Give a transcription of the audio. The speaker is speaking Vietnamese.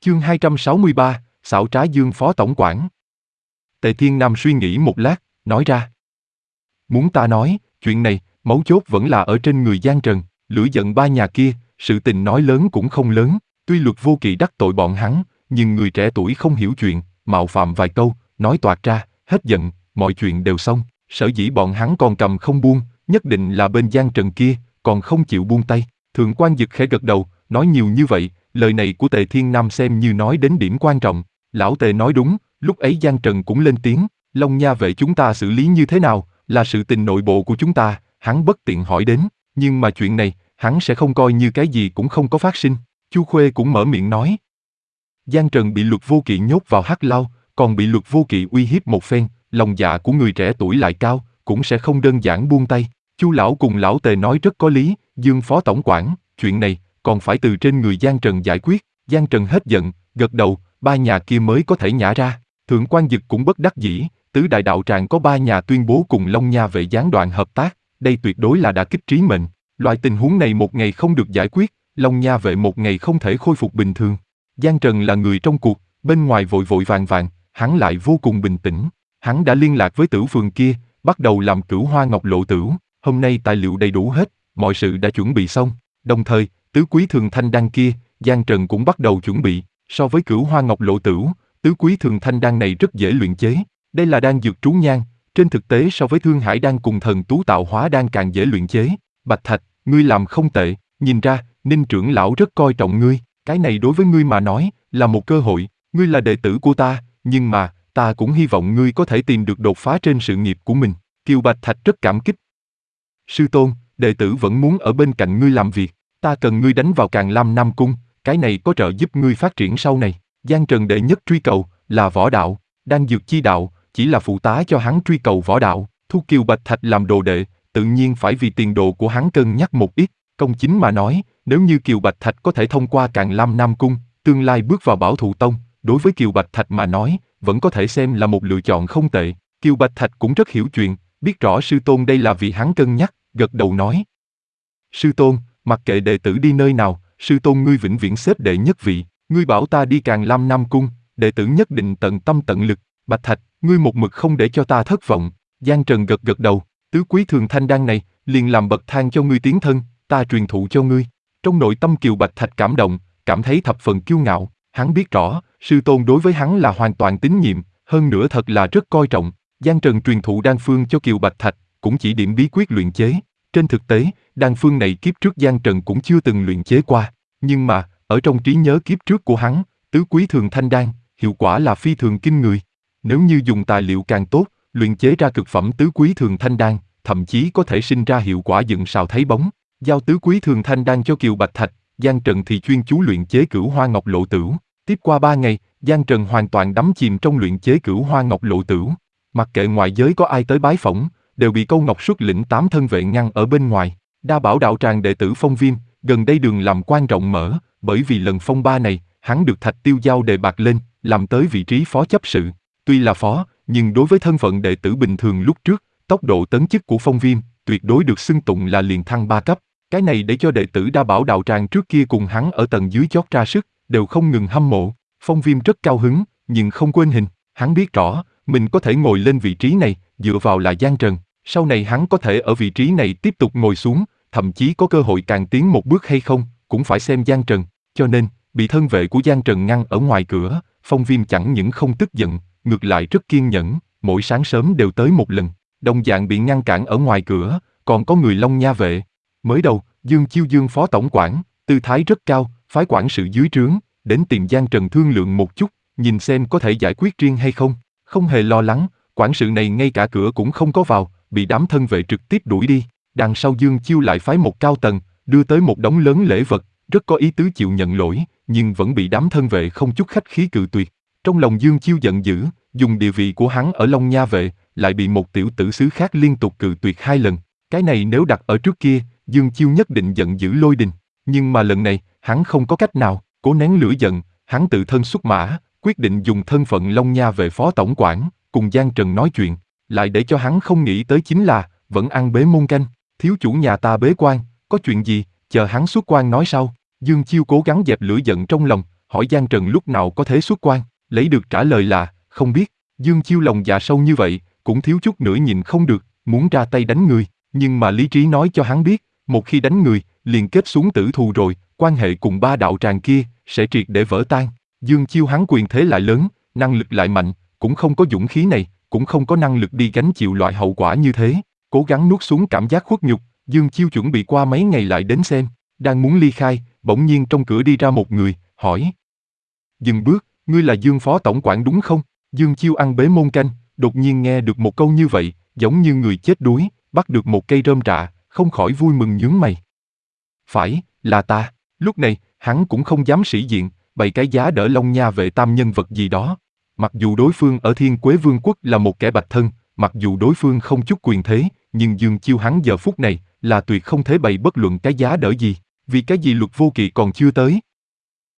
Chương 263, xảo trá Dương phó tổng quản. Tề Thiên Nam suy nghĩ một lát, nói ra. Muốn ta nói, chuyện này, mấu chốt vẫn là ở trên người Giang Trần, lửa giận ba nhà kia, sự tình nói lớn cũng không lớn, tuy Luật Vô Kỵ đắc tội bọn hắn, nhưng người trẻ tuổi không hiểu chuyện, mạo phạm vài câu, nói toạc ra, hết giận, mọi chuyện đều xong, sở dĩ bọn hắn còn cầm không buông, nhất định là bên Giang Trần kia, còn không chịu buông tay. Thượng quan Dực khẽ gật đầu, nói nhiều như vậy, lời này của Tề Thiên Nam xem như nói đến điểm quan trọng. Lão Tề nói đúng, lúc ấy Giang Trần cũng lên tiếng, Long Nha vệ chúng ta xử lý như thế nào, là sự tình nội bộ của chúng ta, hắn bất tiện hỏi đến, nhưng mà chuyện này, hắn sẽ không coi như cái gì cũng không có phát sinh. Chu Khuê cũng mở miệng nói. Giang Trần bị Luật Vô Kỵ nhốt vào hắc lao, còn bị Luật Vô Kỵ uy hiếp một phen, lòng dạ của người trẻ tuổi lại cao, cũng sẽ không đơn giản buông tay. Chu lão cùng lão Tề nói rất có lý, Dương phó tổng quản, chuyện này còn phải từ trên người Giang Trần giải quyết. Giang Trần hết giận, gật đầu, ba nhà kia mới có thể nhả ra. Thượng quan Dực cũng bất đắc dĩ, tứ đại đạo tràng có ba nhà tuyên bố cùng Long Nha vệ gián đoạn hợp tác, đây tuyệt đối là đả kích trí mệnh. Loại tình huống này một ngày không được giải quyết, Long Nha vệ một ngày không thể khôi phục bình thường. Giang Trần là người trong cuộc, bên ngoài vội vội vàng vàng, hắn lại vô cùng bình tĩnh. Hắn đã liên lạc với Tửu Phường kia, bắt đầu làm Cửu Hoa Ngọc Lộ Tửu. Hôm nay tài liệu đầy đủ hết, mọi sự đã chuẩn bị xong. Đồng thời, tứ quý thường thanh đan kia, Giang Trần cũng bắt đầu chuẩn bị. So với Cửu Hoa Ngọc Lộ Tửu, tứ quý thường thanh đan này rất dễ luyện chế. Đây là đan dược trú nhan, trên thực tế so với Thương Hải đan cùng Thần Tú tạo hóa đan càng dễ luyện chế. Bạch Thạch, ngươi làm không tệ, nhìn ra, Ninh trưởng lão rất coi trọng ngươi, cái này đối với ngươi mà nói, là một cơ hội, ngươi là đệ tử của ta, nhưng mà, ta cũng hy vọng ngươi có thể tìm được đột phá trên sự nghiệp của mình. Kiều Bạch Thạch rất cảm kích. Sư tôn, đệ tử vẫn muốn ở bên cạnh ngươi làm việc, ta cần ngươi đánh vào Càn Lam Nam Cung, cái này có trợ giúp ngươi phát triển sau này. Giang Trần đệ nhất truy cầu, là võ đạo, đan dược chi đạo, chỉ là phụ tá cho hắn truy cầu võ đạo, thu Kiều Bạch Thạch làm đồ đệ, tự nhiên phải vì tiền đồ của hắn cân nhắc một ít. Công chính mà nói, nếu như Kiều Bạch Thạch có thể thông qua Càn Lam Nam Cung, tương lai bước vào Bảo Thụ Tông, đối với Kiều Bạch Thạch mà nói, vẫn có thể xem là một lựa chọn không tệ. Kiều Bạch Thạch cũng rất hiểu chuyện, biết rõ sư tôn đây là vì hắn cân nhắc, gật đầu nói. Sư tôn, mặc kệ đệ tử đi nơi nào, sư tôn ngươi vĩnh viễn xếp đệ nhất vị, ngươi bảo ta đi Càn Lam Nam Cung, đệ tử nhất định tận tâm tận lực. Bạch Thạch, ngươi một mực không để cho ta thất vọng. Giang Trần gật gật đầu, tứ quý thường thanh đan này, liền làm bậc thang cho ngươi tiến thân, ta truyền thụ cho ngươi. Trong nội tâm Kiều Bạch Thạch cảm động, cảm thấy thập phần kiêu ngạo, hắn biết rõ, sư tôn đối với hắn là hoàn toàn tín nhiệm, hơn nữa thật là rất coi trọng. Giang Trần truyền thụ đan phương cho Kiều Bạch Thạch, cũng chỉ điểm bí quyết luyện chế. Trên thực tế, đan phương này kiếp trước Giang Trần cũng chưa từng luyện chế qua, nhưng mà, ở trong trí nhớ kiếp trước của hắn, tứ quý thường thanh đan, hiệu quả là phi thường kinh người. Nếu như dùng tài liệu càng tốt, luyện chế ra cực phẩm tứ quý thường thanh đan, thậm chí có thể sinh ra hiệu quả dựng sào thấy bóng. Giao tứ quý thường thanh đan cho Kiều Bạch Thạch, Giang Trần thì chuyên chú luyện chế Cửu Hoa Ngọc Lộ Tửu. Tiếp qua 3 ngày, Giang Trần hoàn toàn đắm chìm trong luyện chế Cửu Hoa Ngọc Lộ Tửu. Mặc kệ ngoại giới có ai tới bái phỏng, đều bị Câu Ngọc xuất lĩnh 8 thân vệ ngăn ở bên ngoài. Đa Bảo đạo tràng đệ tử Phong Viêm, gần đây đường làm quan rộng mở, bởi vì lần phong ba này, hắn được Thạch Tiêu giao đề bạt lên, làm tới vị trí phó chấp sự. Tuy là phó, nhưng đối với thân phận đệ tử bình thường lúc trước, tốc độ tấn chức của Phong Viêm, tuyệt đối được xưng tụng là liền thăng 3 cấp. Cái này để cho đệ tử Đa Bảo đạo tràng trước kia cùng hắn ở tầng dưới chót ra sức, đều không ngừng hâm mộ. Phong Viêm rất cao hứng, nhưng không quên hình, hắn biết rõ, mình có thể ngồi lên vị trí này, dựa vào là Giang Trần. Sau này hắn có thể ở vị trí này tiếp tục ngồi xuống, thậm chí có cơ hội càng tiến một bước hay không, cũng phải xem Giang Trần. Cho nên, bị thân vệ của Giang Trần ngăn ở ngoài cửa, Phong Viêm chẳng những không tức giận, ngược lại rất kiên nhẫn, mỗi sáng sớm đều tới một lần. Đồng dạng bị ngăn cản ở ngoài cửa, còn có người Long Nha vệ. Mới đầu, Dương Chiêu Dương phó tổng quản, tư thái rất cao, phái quản sự dưới trướng, đến tìm Giang Trần thương lượng một chút, nhìn xem có thể giải quyết riêng hay không. Không hề lo lắng, quản sự này ngay cả cửa cũng không có vào, bị đám thân vệ trực tiếp đuổi đi. Đằng sau Dương Chiêu lại phái một cao tầng, đưa tới một đống lớn lễ vật, rất có ý tứ chịu nhận lỗi, nhưng vẫn bị đám thân vệ không chút khách khí cự tuyệt. Trong lòng Dương Chiêu giận dữ, dùng địa vị của hắn ở Long Nha vệ, lại bị một tiểu tử xứ khác liên tục cự tuyệt 2 lần. Cái này nếu đặt ở trước kia, Dương Chiêu nhất định giận dữ lôi đình. Nhưng mà lần này, hắn không có cách nào, cố nén lửa giận, hắn tự thân xuất mã, quyết định dùng thân phận Long Nha vệ phó tổng quản, cùng Giang Trần nói chuyện. Lại để cho hắn không nghĩ tới chính là, vẫn ăn bế môn canh, thiếu chủ nhà ta bế quan, có chuyện gì, chờ hắn xuất quan nói sau. Dương Chiêu cố gắng dẹp lửa giận trong lòng, hỏi Giang Trần lúc nào có thể xuất quan, lấy được trả lời là, không biết. Dương Chiêu lòng dạ sâu như vậy, cũng thiếu chút nữa nhịn không được, muốn ra tay đánh người, nhưng mà lý trí nói cho hắn biết, một khi đánh người, liền kết xuống tử thù rồi, quan hệ cùng ba đạo tràng kia, sẽ triệt để vỡ tan. Dương Chiêu hắn quyền thế lại lớn, năng lực lại mạnh, cũng không có dũng khí này, cũng không có năng lực đi gánh chịu loại hậu quả như thế. Cố gắng nuốt xuống cảm giác khuất nhục, Dương Chiêu chuẩn bị qua mấy ngày lại đến xem, đang muốn ly khai, bỗng nhiên trong cửa đi ra một người, hỏi. Dừng bước, ngươi là Dương Phó Tổng quản đúng không? Dương Chiêu ăn bế môn canh, đột nhiên nghe được một câu như vậy, giống như người chết đuối, bắt được một cây rơm rạ, không khỏi vui mừng nhướng mày. Phải, là ta. Lúc này, hắn cũng không dám sĩ diện, bày cái giá đỡ Long Nha vệ tam nhân vật gì đó. Mặc dù đối phương ở Thiên Quế Vương quốc là một kẻ bạch thân, mặc dù đối phương không chút quyền thế, nhưng Dương Chiêu hắn giờ phút này là tuyệt không thể bày bất luận cái giá đỡ gì, vì cái gì luật vô kỵ còn chưa tới.